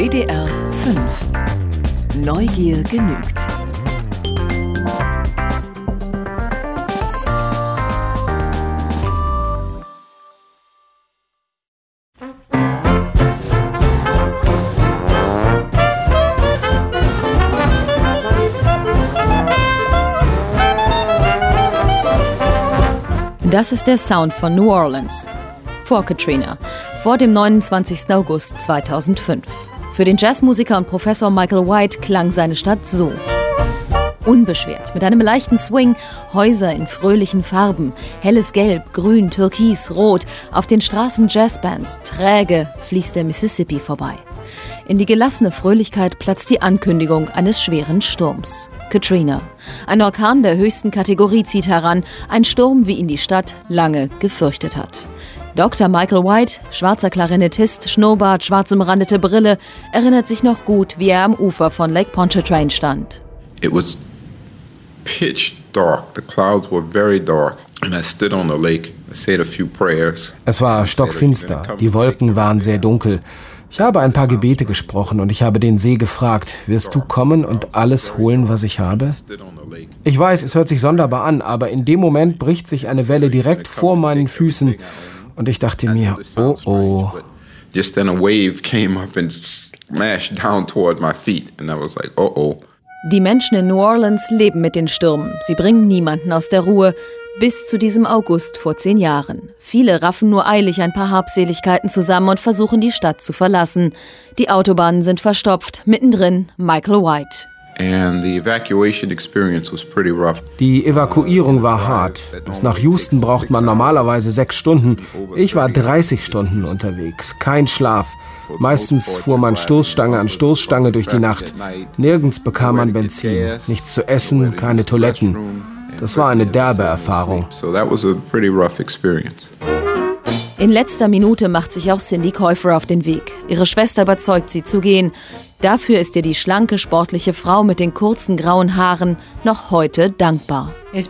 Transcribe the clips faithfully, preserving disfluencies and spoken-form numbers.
W D R fünf. Neugier genügt. Das ist der Sound von New Orleans. Vor Katrina, vor dem neunundzwanzigsten August zweitausendfünf. Für den Jazzmusiker und Professor Michael White klang seine Stadt so. Unbeschwert, mit einem leichten Swing, Häuser in fröhlichen Farben, helles Gelb, Grün, Türkis, Rot, auf den Straßen Jazzbands, träge fließt der Mississippi vorbei. In die gelassene Fröhlichkeit platzt die Ankündigung eines schweren Sturms. Katrina. Ein Orkan der höchsten Kategorie zieht heran, ein Sturm, wie ihn die Stadt lange gefürchtet hat. Doktor Michael White, schwarzer Klarinettist, Schnurrbart, schwarz umrandete Brille, erinnert sich noch gut, wie er am Ufer von Lake Pontchartrain stand. It was pitch dark. The clouds were very dark. And I stood on the lake. I said a few prayers. Es war stockfinster. Die Wolken waren sehr dunkel. Ich habe ein paar Gebete gesprochen und ich habe den See gefragt, wirst du kommen und alles holen, was ich habe? Ich weiß, es hört sich sonderbar an, aber in dem Moment bricht sich eine Welle direkt vor meinen Füßen und ich dachte mir, oh oh. Just then a wave came up and smashed down toward my feet and I was like, oh oh. Die Menschen in New Orleans leben mit den Stürmen. Sie bringen niemanden aus der Ruhe. Bis zu diesem August vor zehn Jahren. Viele raffen nur eilig ein paar Habseligkeiten zusammen und versuchen, die Stadt zu verlassen. Die Autobahnen sind verstopft. Mittendrin Michael White. And the evacuation experience was pretty rough. Die Evakuierung war hart. Bis nach Houston braucht man normalerweise sechs Stunden. Ich war dreißig Stunden unterwegs. Kein Schlaf. Meistens fuhr man Stoßstange an Stoßstange durch die Nacht. Nirgends bekam man Benzin. Nichts zu essen, keine Toiletten. Das war eine derbe Erfahrung. In letzter Minute macht sich auch Cindy Käufer auf den Weg. Ihre Schwester überzeugt sie zu gehen. Dafür ist ihr die schlanke, sportliche Frau mit den kurzen grauen Haaren noch heute dankbar. Ich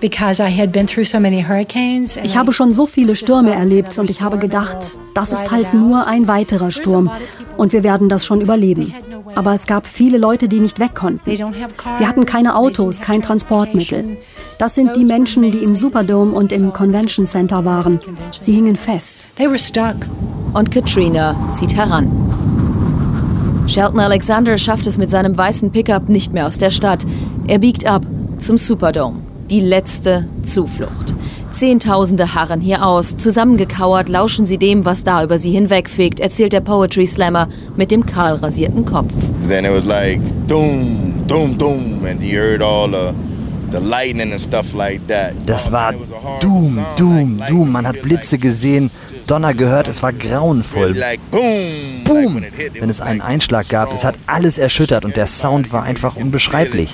habe schon so viele Stürme erlebt und ich habe gedacht, das ist halt nur ein weiterer Sturm und wir werden das schon überleben. Aber es gab viele Leute, die nicht weg konnten. Sie hatten keine Autos, kein Transportmittel. Das sind die Menschen, die im Superdome und im Convention Center waren. Sie hingen fest. Und Katrina zieht heran. Shelton Alexander schafft es mit seinem weißen Pickup nicht mehr aus der Stadt. Er biegt ab zum Superdome. Die letzte Zuflucht. Zehntausende harren hier aus. Zusammengekauert lauschen sie dem, was da über sie hinwegfegt, erzählt der Poetry Slammer mit dem kahl rasierten Kopf. Then it was like doom, doom, doom and you heard all the the lightning and stuff like that. Das war Doom, Doom, Doom. Man hat Blitze gesehen, Donner gehört, es war grauenvoll. Boom! Wenn es einen Einschlag gab, es hat alles erschüttert und der Sound war einfach unbeschreiblich.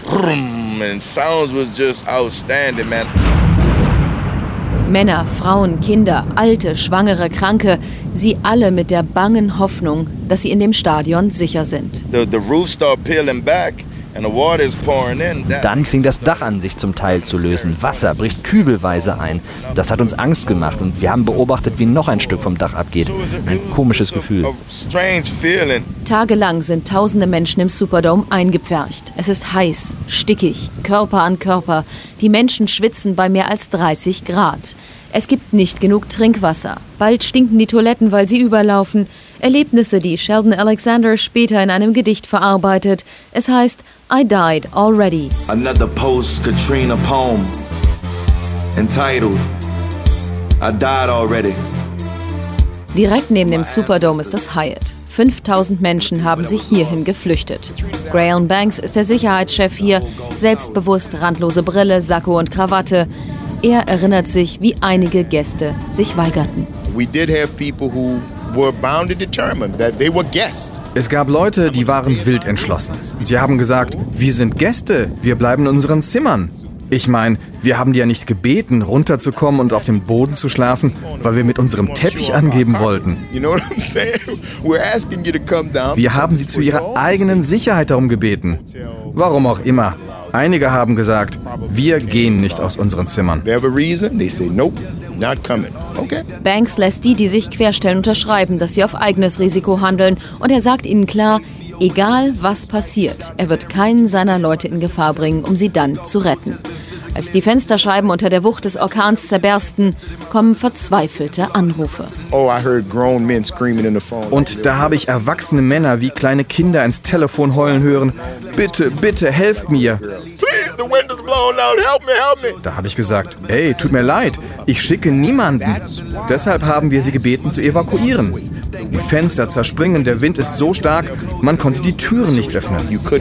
Männer, Frauen, Kinder, Alte, Schwangere, Kranke, sie alle mit der bangen Hoffnung, dass sie in dem Stadion sicher sind. Dann fing das Dach an, sich zum Teil zu lösen. Wasser bricht kübelweise ein. Das hat uns Angst gemacht und wir haben beobachtet, wie noch ein Stück vom Dach abgeht. Ein komisches Gefühl. Tagelang sind tausende Menschen im Superdome eingepfercht. Es ist heiß, stickig, Körper an Körper. Die Menschen schwitzen bei mehr als dreißig Grad. Es gibt nicht genug Trinkwasser. Bald stinken die Toiletten, weil sie überlaufen. Erlebnisse, die Shelton Alexander später in einem Gedicht verarbeitet. Es heißt I Died Already. Another post-Katrina poem entitled I Died Already. Direkt neben dem Superdome ist das Hyatt. fünftausend Menschen haben sich hierhin geflüchtet. Graham Banks ist der Sicherheitschef hier, selbstbewusst, randlose Brille, Sakko und Krawatte. Er erinnert sich, wie einige Gäste sich weigerten. We did have people who were bound and determined that they were guests. Es gab Leute, die waren wild entschlossen. Sie haben gesagt, wir sind Gäste, wir bleiben in unseren Zimmern. Ich meine, wir haben die ja nicht gebeten, runterzukommen und auf dem Boden zu schlafen, weil wir mit unserem Teppich angeben wollten. Wir haben sie zu ihrer eigenen Sicherheit darum gebeten. Warum auch immer. Einige haben gesagt, wir gehen nicht aus unseren Zimmern. Banks lässt die, die sich querstellen, unterschreiben, dass sie auf eigenes Risiko handeln. Und er sagt ihnen klar, Egal was passiert, er wird keinen seiner Leute in Gefahr bringen, um sie dann zu retten. Als die Fensterscheiben unter der Wucht des Orkans zerbersten, kommen verzweifelte Anrufe. Und da habe ich erwachsene Männer wie kleine Kinder ins Telefon heulen hören. Bitte, bitte, helft mir. Da habe ich gesagt, hey, tut mir leid, ich schicke niemanden. Deshalb haben wir sie gebeten zu evakuieren. Die Fenster zerspringen, der Wind ist so stark, man konnte die Türen nicht öffnen.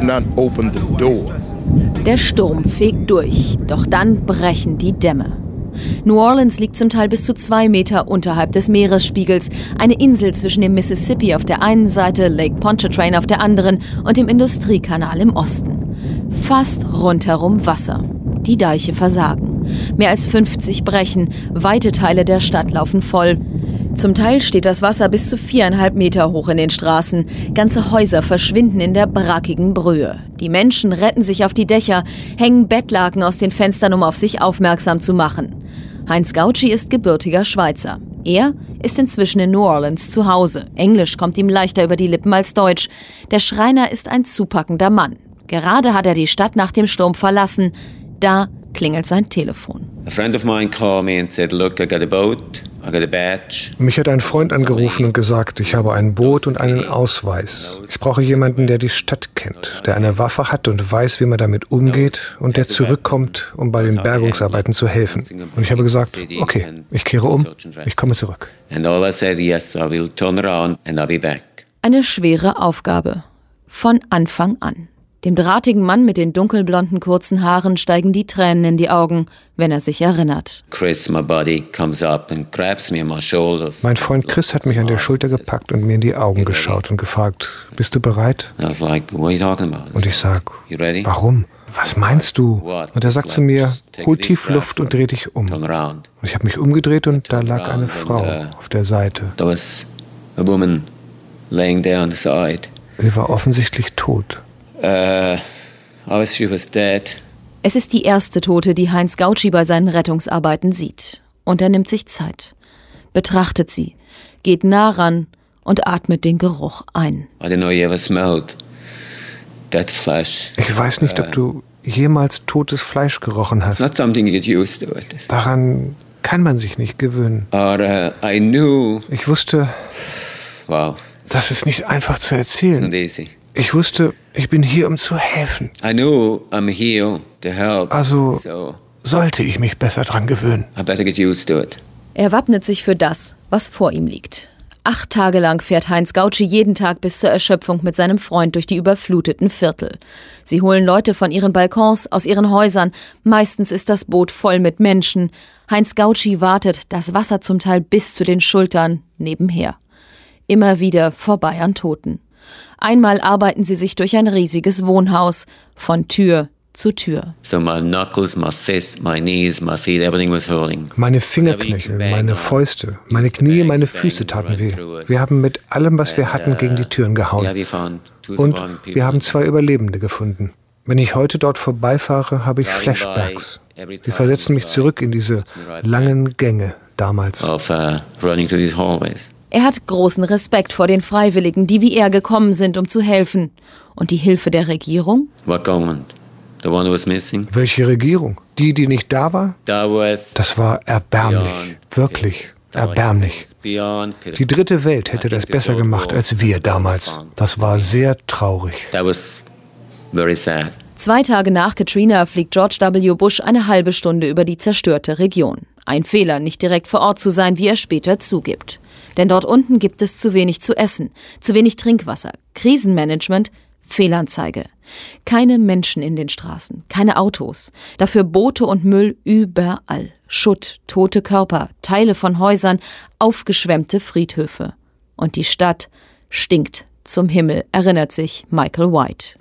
Der Sturm fegt durch, doch dann brechen die Dämme. New Orleans liegt zum Teil bis zu zwei Meter unterhalb des Meeresspiegels, eine Insel zwischen dem Mississippi auf der einen Seite, Lake Pontchartrain auf der anderen und dem Industriekanal im Osten. Fast rundherum Wasser. Die Deiche versagen. Mehr als fünfzig brechen, weite Teile der Stadt laufen voll. Zum Teil steht das Wasser bis zu viereinhalb Meter hoch in den Straßen. Ganze Häuser verschwinden in der brackigen Brühe. Die Menschen retten sich auf die Dächer, hängen Bettlaken aus den Fenstern, um auf sich aufmerksam zu machen. Heinz Gauci ist gebürtiger Schweizer. Er ist inzwischen in New Orleans zu Hause. Englisch kommt ihm leichter über die Lippen als Deutsch. Der Schreiner ist ein zupackender Mann. Gerade hat er die Stadt nach dem Sturm verlassen. Da klingelt sein Telefon. Mich hat ein Freund angerufen und gesagt, ich habe ein Boot und einen Ausweis. Ich brauche jemanden, der die Stadt kennt, der eine Waffe hat und weiß, wie man damit umgeht und der zurückkommt, um bei den Bergungsarbeiten zu helfen. Und ich habe gesagt, okay, ich kehre um, ich komme zurück. Eine schwere Aufgabe. Von Anfang an. Dem drahtigen Mann mit den dunkelblonden kurzen Haaren steigen die Tränen in die Augen, wenn er sich erinnert. Mein Freund Chris hat mich an der Schulter gepackt und mir in die Augen geschaut und gefragt, bist du bereit? Und ich sag, warum? Was meinst du? Und er sagt zu mir, hol tief Luft und dreh dich um. Und ich habe mich umgedreht und da lag eine Frau auf der Seite. Sie war offensichtlich tot. Uh, es ist die erste Tote, die Heinz Gauci bei seinen Rettungsarbeiten sieht. Und er nimmt sich Zeit, betrachtet sie, geht nah ran und atmet den Geruch ein. Ich weiß nicht, ob du jemals totes Fleisch gerochen hast. Daran kann man sich nicht gewöhnen. Ich wusste, das ist nicht einfach zu erzählen. Ich wusste, ich bin hier, um zu helfen. Also sollte ich mich besser dran gewöhnen. Er wappnet sich für das, was vor ihm liegt. Acht Tage lang fährt Heinz Gauci jeden Tag bis zur Erschöpfung mit seinem Freund durch die überfluteten Viertel. Sie holen Leute von ihren Balkons, aus ihren Häusern. Meistens ist das Boot voll mit Menschen. Heinz Gauci wartet, das Wasser zum Teil bis zu den Schultern, nebenher. Immer wieder vorbei an Toten. Einmal arbeiten sie sich durch ein riesiges Wohnhaus, von Tür zu Tür. Meine Fingerknöchel, meine Fäuste, meine Knie, meine Füße taten weh. Wir haben mit allem, was wir hatten, gegen die Türen gehauen. Und wir haben zwei Überlebende gefunden. Wenn ich heute dort vorbeifahre, habe ich Flashbacks. Sie versetzen mich zurück in diese langen Gänge damals. Er hat großen Respekt vor den Freiwilligen, die wie er gekommen sind, um zu helfen. Und die Hilfe der Regierung? Welche Regierung? Die, die nicht da war? Das war erbärmlich. Wirklich erbärmlich. Die dritte Welt hätte das besser gemacht als wir damals. Das war sehr traurig. Zwei Tage nach Katrina fliegt George W. Bush eine halbe Stunde über die zerstörte Region. Ein Fehler, nicht direkt vor Ort zu sein, wie er später zugibt. Denn dort unten gibt es zu wenig zu essen, zu wenig Trinkwasser, Krisenmanagement, Fehlanzeige. Keine Menschen in den Straßen, keine Autos. Dafür Boote und Müll überall. Schutt, tote Körper, Teile von Häusern, aufgeschwemmte Friedhöfe. Und die Stadt stinkt zum Himmel, erinnert sich Michael White.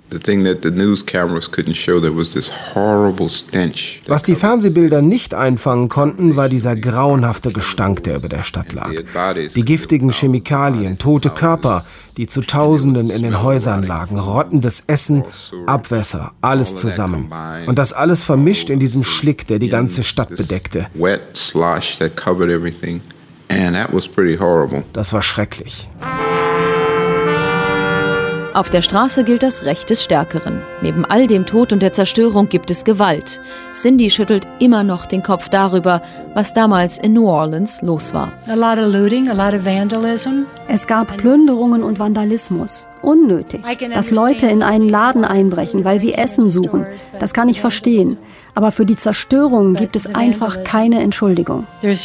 Was die Fernsehbilder nicht einfangen konnten, war dieser grauenhafte Gestank, der über der Stadt lag. Die giftigen Chemikalien, tote Körper, die zu Tausenden in den Häusern lagen, rottendes Essen, Abwässer, alles zusammen. Und das alles vermischt in diesem Schlick, der die ganze Stadt bedeckte. Das war schrecklich. Auf der Straße gilt das Recht des Stärkeren. Neben all dem Tod und der Zerstörung gibt es Gewalt. Cindy schüttelt immer noch den Kopf darüber, was damals in New Orleans los war. Es gab Plünderungen und Vandalismus. Unnötig. Dass Leute in einen Laden einbrechen, weil sie Essen suchen, das kann ich verstehen. Aber für die Zerstörung gibt es einfach keine Entschuldigung.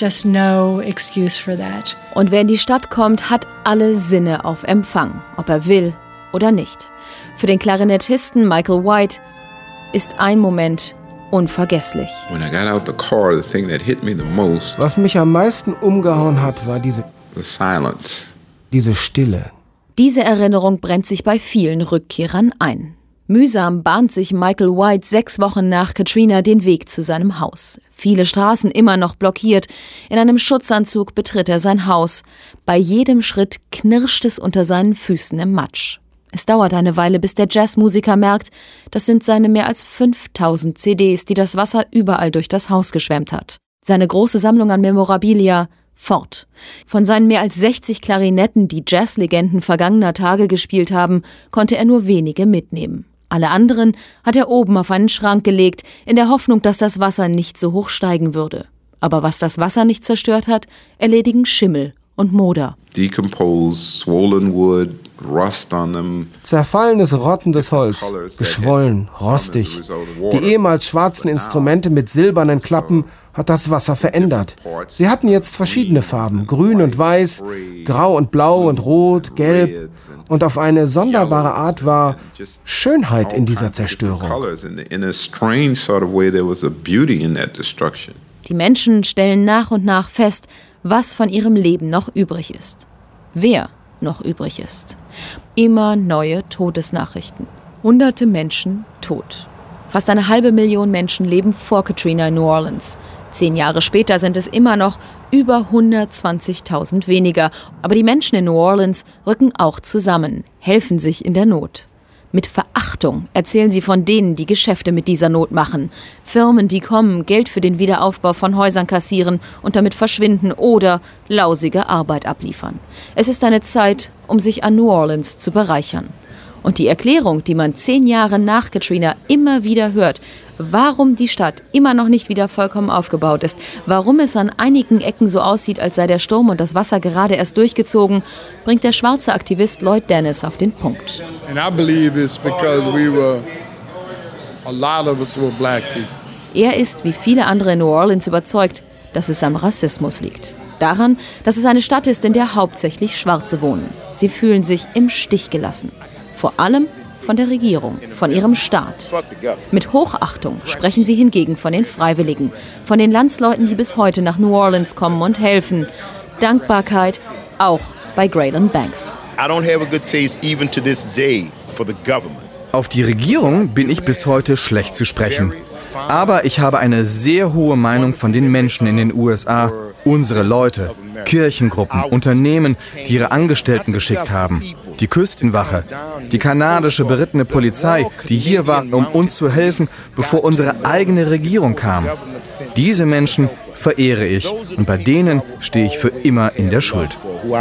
Und wer in die Stadt kommt, hat alle Sinne auf Empfang, ob er will oder nicht. Für den Klarinettisten Michael White ist ein Moment unvergesslich. Was mich am meisten umgehauen hat, war diese, diese Stille. Diese Erinnerung brennt sich bei vielen Rückkehrern ein. Mühsam bahnt sich Michael White sechs Wochen nach Katrina den Weg zu seinem Haus. Viele Straßen immer noch blockiert. In einem Schutzanzug betritt er sein Haus. Bei jedem Schritt knirscht es unter seinen Füßen im Matsch. Es dauert eine Weile, bis der Jazzmusiker merkt, das sind seine mehr als fünftausend C Ds, die das Wasser überall durch das Haus geschwemmt hat. Seine große Sammlung an Memorabilia fort. Von seinen mehr als sechzig Klarinetten, die Jazzlegenden vergangener Tage gespielt haben, konnte er nur wenige mitnehmen. Alle anderen hat er oben auf einen Schrank gelegt, in der Hoffnung, dass das Wasser nicht so hoch steigen würde. Aber was das Wasser nicht zerstört hat, erledigen Schimmel und Moder. Decomposed, swollen wood, rust on them. Zerfallenes, rottendes Holz, geschwollen, rostig. Die ehemals schwarzen Instrumente mit silbernen Klappen hat das Wasser verändert. Sie hatten jetzt verschiedene Farben, grün und weiß, grau und blau und rot, gelb. Und auf eine sonderbare Art war Schönheit in dieser Zerstörung. Die Menschen stellen nach und nach fest, was von ihrem Leben noch übrig ist. Wer noch übrig ist. Immer neue Todesnachrichten. Hunderte Menschen tot. Fast eine halbe Million Menschen leben vor Katrina in New Orleans. Zehn Jahre später sind es immer noch über hundertzwanzigtausend weniger. Aber die Menschen in New Orleans rücken auch zusammen, helfen sich in der Not. Mit Verachtung erzählen sie von denen, die Geschäfte mit dieser Not machen. Firmen, die kommen, Geld für den Wiederaufbau von Häusern kassieren und damit verschwinden oder lausige Arbeit abliefern. Es ist eine Zeit, um sich an New Orleans zu bereichern. Und die Erklärung, die man zehn Jahre nach Katrina immer wieder hört, warum die Stadt immer noch nicht wieder vollkommen aufgebaut ist, warum es an einigen Ecken so aussieht, als sei der Sturm und das Wasser gerade erst durchgezogen, bringt der schwarze Aktivist Lloyd Dennis auf den Punkt. Er ist, wie viele andere in New Orleans, überzeugt, dass es am Rassismus liegt. Daran, dass es eine Stadt ist, in der hauptsächlich Schwarze wohnen. Sie fühlen sich im Stich gelassen. Vor allem von der Regierung, von ihrem Staat. Mit Hochachtung sprechen sie hingegen von den Freiwilligen, von den Landsleuten, die bis heute nach New Orleans kommen und helfen. Dankbarkeit auch bei Graydon Banks. Auf die Regierung bin ich bis heute schlecht zu sprechen. Aber ich habe eine sehr hohe Meinung von den Menschen in den U S A, unsere Leute, Kirchengruppen, Unternehmen, die ihre Angestellten geschickt haben, die Küstenwache, die kanadische berittene Polizei, die hier war, um uns zu helfen, bevor unsere eigene Regierung kam. Diese Menschen verehre ich und bei denen stehe ich für immer in der Schuld.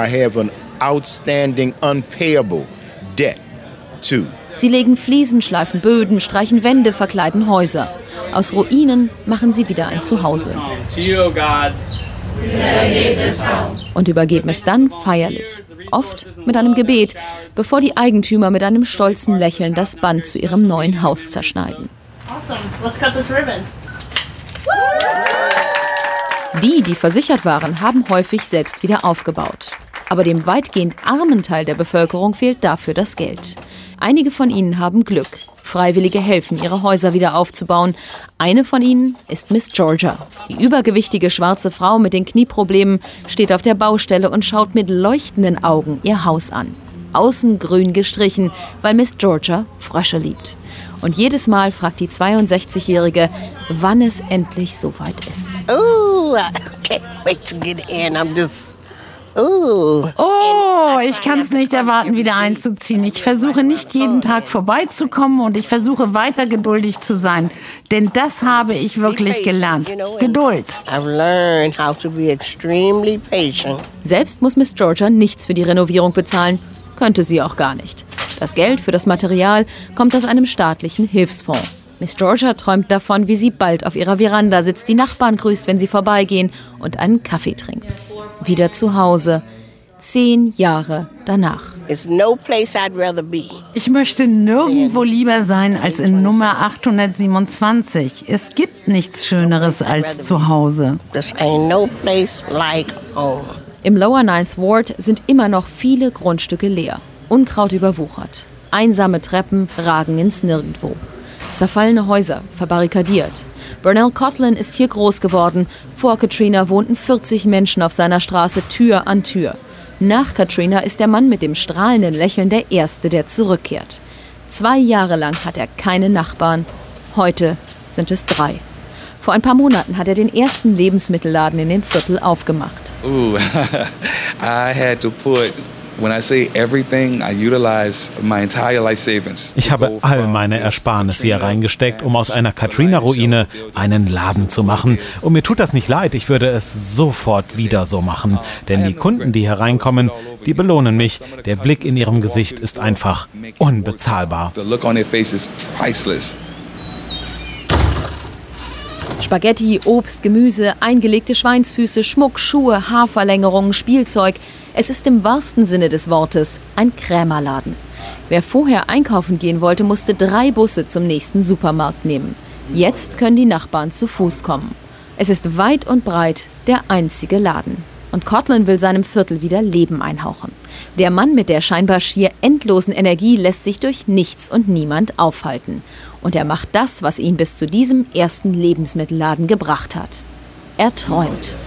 Sie legen Fliesen, schleifen Böden, streichen Wände, verkleiden Häuser. Aus Ruinen machen sie wieder ein Zuhause. Und übergeben es dann feierlich, oft mit einem Gebet, bevor die Eigentümer mit einem stolzen Lächeln das Band zu ihrem neuen Haus zerschneiden. Die, die versichert waren, haben häufig selbst wieder aufgebaut. Aber dem weitgehend armen Teil der Bevölkerung fehlt dafür das Geld. Einige von ihnen haben Glück. Freiwillige helfen, ihre Häuser wieder aufzubauen. Eine von ihnen ist Miss Georgia. Die übergewichtige schwarze Frau mit den Knieproblemen steht auf der Baustelle und schaut mit leuchtenden Augen ihr Haus an. Außen grün gestrichen, weil Miss Georgia Frösche liebt. Und jedes Mal fragt die zweiundsechzigjährige, wann es endlich soweit ist. Oh, I can't wait to get in. I'm just Oh, oh ich kann es nicht erwarten, wieder einzuziehen. Ich versuche nicht jeden Tag vorbeizukommen und ich versuche weiter geduldig zu sein. Denn das habe ich wirklich gelernt. Geduld. Selbst muss Miss Georgia nichts für die Renovierung bezahlen. Könnte sie auch gar nicht. Das Geld für das Material kommt aus einem staatlichen Hilfsfonds. Miss Georgia träumt davon, wie sie bald auf ihrer Veranda sitzt, die Nachbarn grüßt, wenn sie vorbeigehen und einen Kaffee trinkt. Wieder zu Hause. Zehn Jahre danach. Ich möchte nirgendwo lieber sein als in Nummer achthundertsiebenundzwanzig. Es gibt nichts Schöneres als zu Hause. Im Lower Ninth Ward sind immer noch viele Grundstücke leer. Unkraut überwuchert. Einsame Treppen ragen ins Nirgendwo. Zerfallene Häuser, verbarrikadiert. Burnell Coughlin ist hier groß geworden. Vor Katrina wohnten vierzig Menschen auf seiner Straße Tür an Tür. Nach Katrina ist der Mann mit dem strahlenden Lächeln der Erste, der zurückkehrt. Zwei Jahre lang hat er keine Nachbarn. Heute sind es drei. Vor ein paar Monaten hat er den ersten Lebensmittelladen in dem Viertel aufgemacht. Ooh, I had to put When I say everything, I utilize my entire life savings. Ich habe all meine Ersparnisse hier reingesteckt, um aus einer Katrina-Ruine einen Laden zu machen. Und mir tut das nicht leid, ich würde es sofort wieder so machen. Denn die Kunden, die hereinkommen, die belohnen mich. Der Blick in ihrem Gesicht ist einfach unbezahlbar. The look on their face is priceless. Spaghetti, Obst, Gemüse, eingelegte Schweinsfüße, Schmuck, Schuhe, Haarverlängerungen, Spielzeug. Es ist im wahrsten Sinne des Wortes ein Krämerladen. Wer vorher einkaufen gehen wollte, musste drei Busse zum nächsten Supermarkt nehmen. Jetzt können die Nachbarn zu Fuß kommen. Es ist weit und breit der einzige Laden. Und Coughlin will seinem Viertel wieder Leben einhauchen. Der Mann mit der scheinbar schier endlosen Energie lässt sich durch nichts und niemand aufhalten. Und er macht das, was ihn bis zu diesem ersten Lebensmittelladen gebracht hat. Er träumt.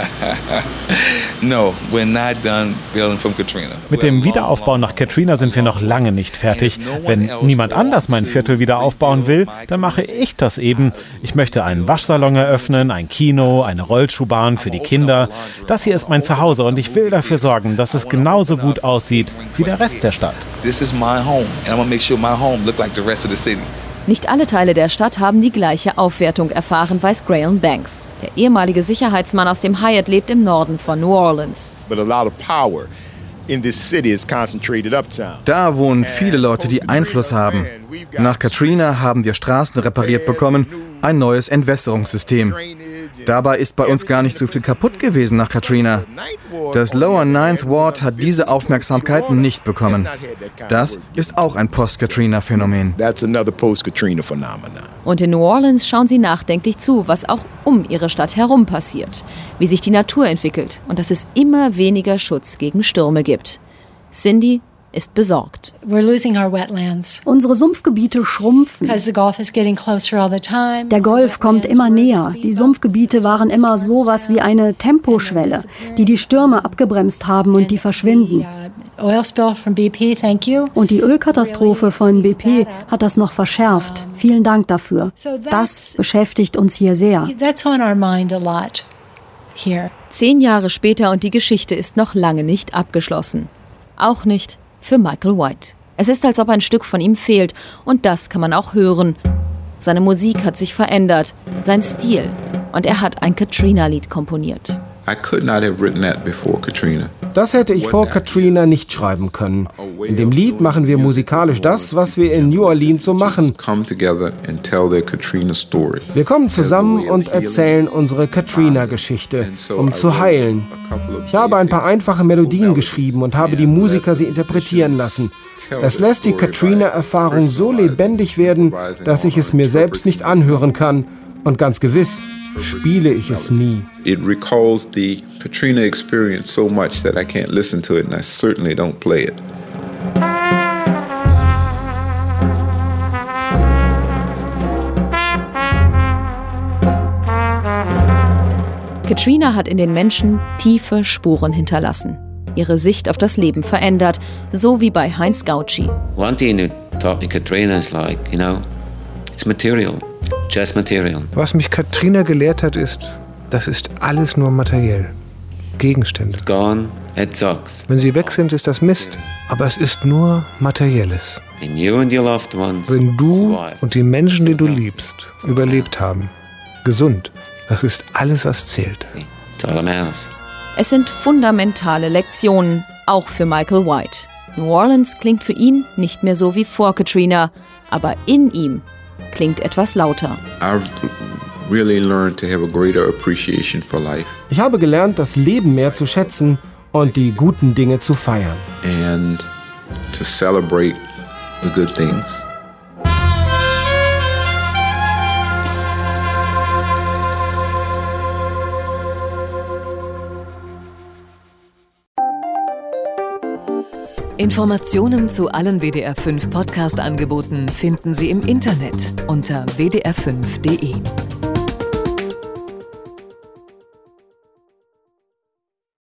No, we're not done building from Katrina. Mit dem Wiederaufbau nach Katrina sind wir noch lange nicht fertig. Wenn niemand anders mein Viertel wieder aufbauen will, dann mache ich das eben. Ich möchte einen Waschsalon eröffnen, ein Kino, eine Rollschuhbahn für die Kinder. Das hier ist mein Zuhause und ich will dafür sorgen, dass es genauso gut aussieht wie der Rest der Stadt. This is my home and I'm gonna make sure my home look like the rest of the city. Nicht alle Teile der Stadt haben die gleiche Aufwertung erfahren, weiß Graham Banks. Der ehemalige Sicherheitsmann aus dem Hyatt lebt im Norden von New Orleans. Da wohnen viele Leute, die Einfluss haben. Nach Katrina haben wir Straßen repariert bekommen, ein neues Entwässerungssystem. Dabei ist bei uns gar nicht so viel kaputt gewesen nach Katrina. Das Lower Ninth Ward hat diese Aufmerksamkeit nicht bekommen. Das ist auch ein Post-Katrina-Phänomen. Und in New Orleans schauen sie nachdenklich zu, was auch um ihre Stadt herum passiert. Wie sich die Natur entwickelt und dass es immer weniger Schutz gegen Stürme gibt. Cindy ist besorgt. Unsere Sumpfgebiete schrumpfen. Der Golf kommt immer näher. Die Sumpfgebiete waren immer sowas wie eine Temposchwelle, die die Stürme abgebremst haben und die verschwinden. Und die Ölkatastrophe von B P hat das noch verschärft. Vielen Dank dafür. Das beschäftigt uns hier sehr. Zehn Jahre später und die Geschichte ist noch lange nicht abgeschlossen. Auch nicht für Michael White. Es ist, als ob ein Stück von ihm fehlt. Und das kann man auch hören. Seine Musik hat sich verändert, sein Stil. Und er hat ein Katrina-Lied komponiert. I could not have written that before Katrina. Das hätte ich vor Katrina nicht schreiben können. In dem Lied machen wir musikalisch das, was wir in New Orleans so machen. Wir kommen zusammen und erzählen unsere Katrina-Geschichte, um zu heilen. Ich habe ein paar einfache Melodien geschrieben und habe die Musiker sie interpretieren lassen. Es lässt die Katrina-Erfahrung so lebendig werden, dass ich es mir selbst nicht anhören kann. Und ganz gewiss spiele ich es nie. It recalls the Katrina experience so much that I can't listen to it, and I certainly don't play it. Katrina hat in den Menschen tiefe Spuren hinterlassen. Ihre Sicht auf das Leben verändert, so wie bei Heinz Gauci. One thing that taught me Katrina is like, you know, it's material. Just material. Was mich Katrina gelehrt hat, ist, das ist alles nur materiell. Gegenstände. It's gone, it sucks. Wenn sie weg sind, ist das Mist. Aber es ist nur Materielles. And you and your loved ones Wenn du und die Menschen, die du liebst, überlebt haben, gesund, das ist alles, was zählt. Es sind fundamentale Lektionen, auch für Michael White. New Orleans klingt für ihn nicht mehr so wie vor Katrina, aber in ihm klingt etwas lauter. I've really learned to have a greater appreciation for life. Ich habe gelernt, das Leben mehr zu schätzen und die guten Dinge zu feiern. And to celebrate the good things. Informationen zu allen W D R fünf Podcast-Angeboten finden Sie im Internet unter w d r fünf punkt d e.